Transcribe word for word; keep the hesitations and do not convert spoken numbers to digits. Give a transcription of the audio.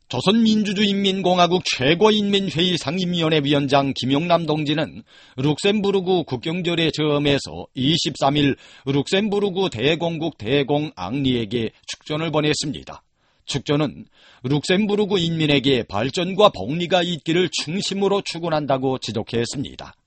조선민주주의인민공화국 최고인민회의 상임위원회 위원장 김용남 동지는 룩셈부르크 국경절에 저음해서 이십삼일 룩셈부르크 대공국 대공 앙리에게 축전을 보냈습니다. 축전은 룩셈부르크 인민에게 발전과 복리가 있기를 충심으로 축원한다고 지독했습니다.